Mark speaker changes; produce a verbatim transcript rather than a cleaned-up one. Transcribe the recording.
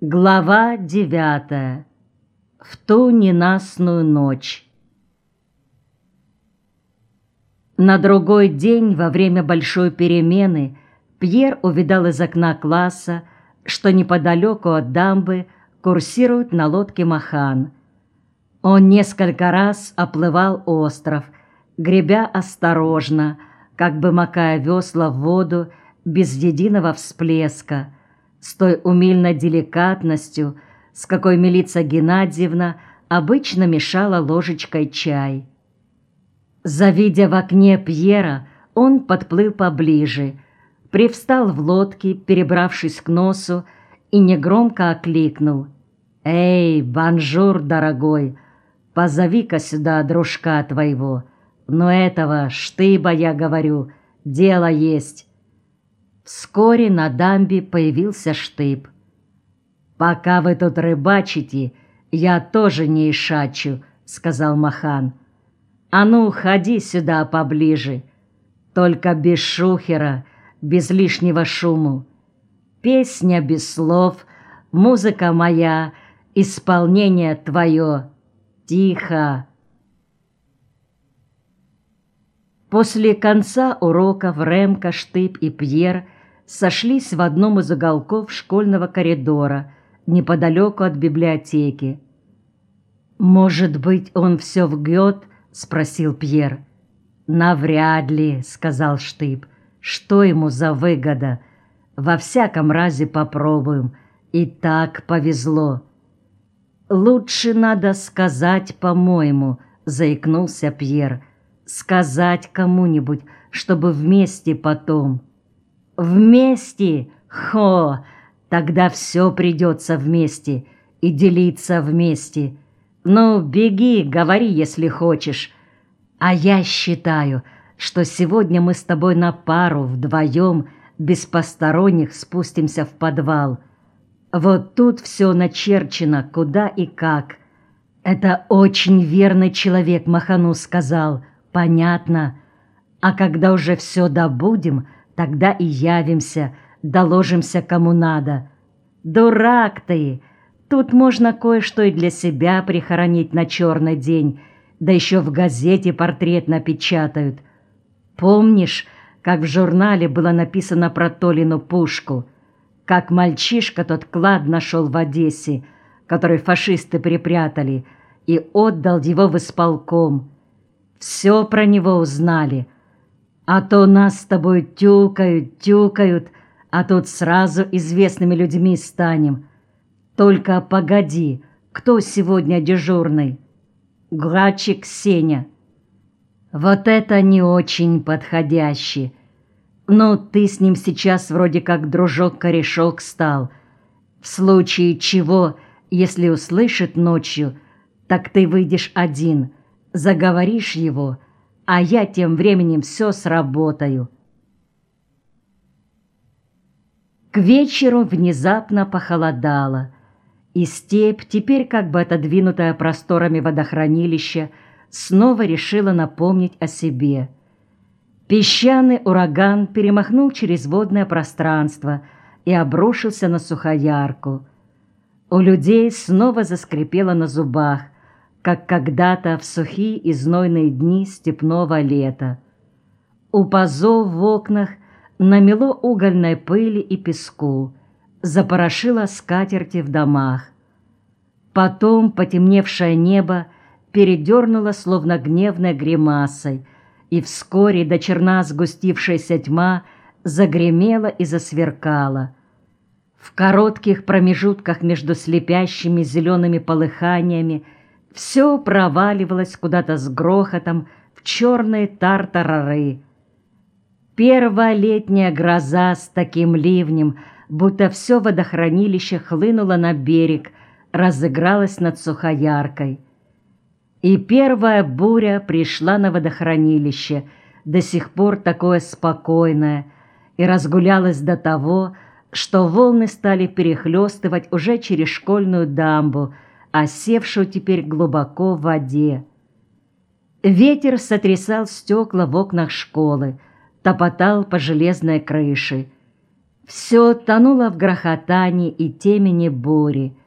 Speaker 1: Глава девятая. В ту ненастную ночь. На другой день, во время большой перемены, Пьер увидал из окна класса, что неподалеку от дамбы курсирует на лодке Махан. Он несколько раз оплывал остров, гребя осторожно, как бы макая весла в воду без единого всплеска, с той умильной деликатностью, с какой Милица Геннадьевна обычно мешала ложечкой чай. Завидя в окне Пьера, он подплыл поближе, привстал в лодке, перебравшись к носу, и негромко окликнул: «Эй, бонжур, дорогой, позови-ка сюда дружка твоего, но этого штыба, я говорю, дело есть». Вскоре на дамбе появился Штыб. «Пока вы тут рыбачите, я тоже не ишачу», — сказал Махан. «А ну, ходи сюда поближе, только без шухера, без лишнего шуму. Песня без слов, музыка моя, исполнение твое. Тихо». После конца уроков Ремка, Штыб и Пьер сошлись в одном из уголков школьного коридора, неподалеку от библиотеки. «Может быть, он все вгет?» — спросил Пьер. «Навряд ли», — сказал Штыб. «Что ему за выгода? Во всяком разе попробуем. И так повезло». «Лучше надо сказать, по-моему», — заикнулся Пьер. «Сказать кому-нибудь, чтобы вместе потом». «Вместе? Хо! Тогда все придется вместе и делиться вместе. Ну, беги, говори, если хочешь. А я считаю, что сегодня мы с тобой на пару вдвоем, без посторонних, спустимся в подвал. Вот тут все начерчено, куда и как. Это очень верный человек Махану сказал, понятно. А когда уже все добудем, тогда и явимся, доложимся кому надо. Дурак ты! Тут можно кое-что и для себя прихоронить на черный день, да еще в газете портрет напечатают. Помнишь, как в журнале было написано про Толину пушку? Как мальчишка тот клад нашел в Одессе, который фашисты припрятали, и отдал его в исполком. Все про него узнали. А то нас с тобой тюкают, тюкают, а тут сразу известными людьми станем. Только погоди, кто сегодня дежурный? Грачик Сеня. Вот это не очень подходяще. Ну, ты с ним сейчас вроде как дружок-корешок стал. В случае чего, если услышит ночью, так ты выйдешь один, заговоришь его, а я тем временем все сработаю». К вечеру внезапно похолодало, и степь, теперь как бы отодвинутая просторами водохранилища, снова решила напомнить о себе. Песчаный ураган перемахнул через водное пространство и обрушился на Сухоярку. У людей снова заскрипело на зубах, как когда-то в сухие и знойные дни степного лета. У пазов в окнах намело угольной пыли и песку, запорошило скатерти в домах. Потом потемневшее небо передернуло словно гневной гримасой, и вскоре до черна сгустившаяся тьма загремела и засверкала. В коротких промежутках между слепящими зелеными полыханиями все проваливалось куда-то с грохотом в черные тартарары. Первая летняя гроза с таким ливнем, будто все водохранилище хлынуло на берег, разыгралась над Сухояркой. И первая буря пришла на водохранилище, до сих пор такое спокойное, и разгулялась до того, что волны стали перехлестывать уже через школьную дамбу, осевшую теперь глубоко в воде. Ветер сотрясал стекла в окнах школы, топотал по железной крыше. Все тонуло в грохотании и темени бури,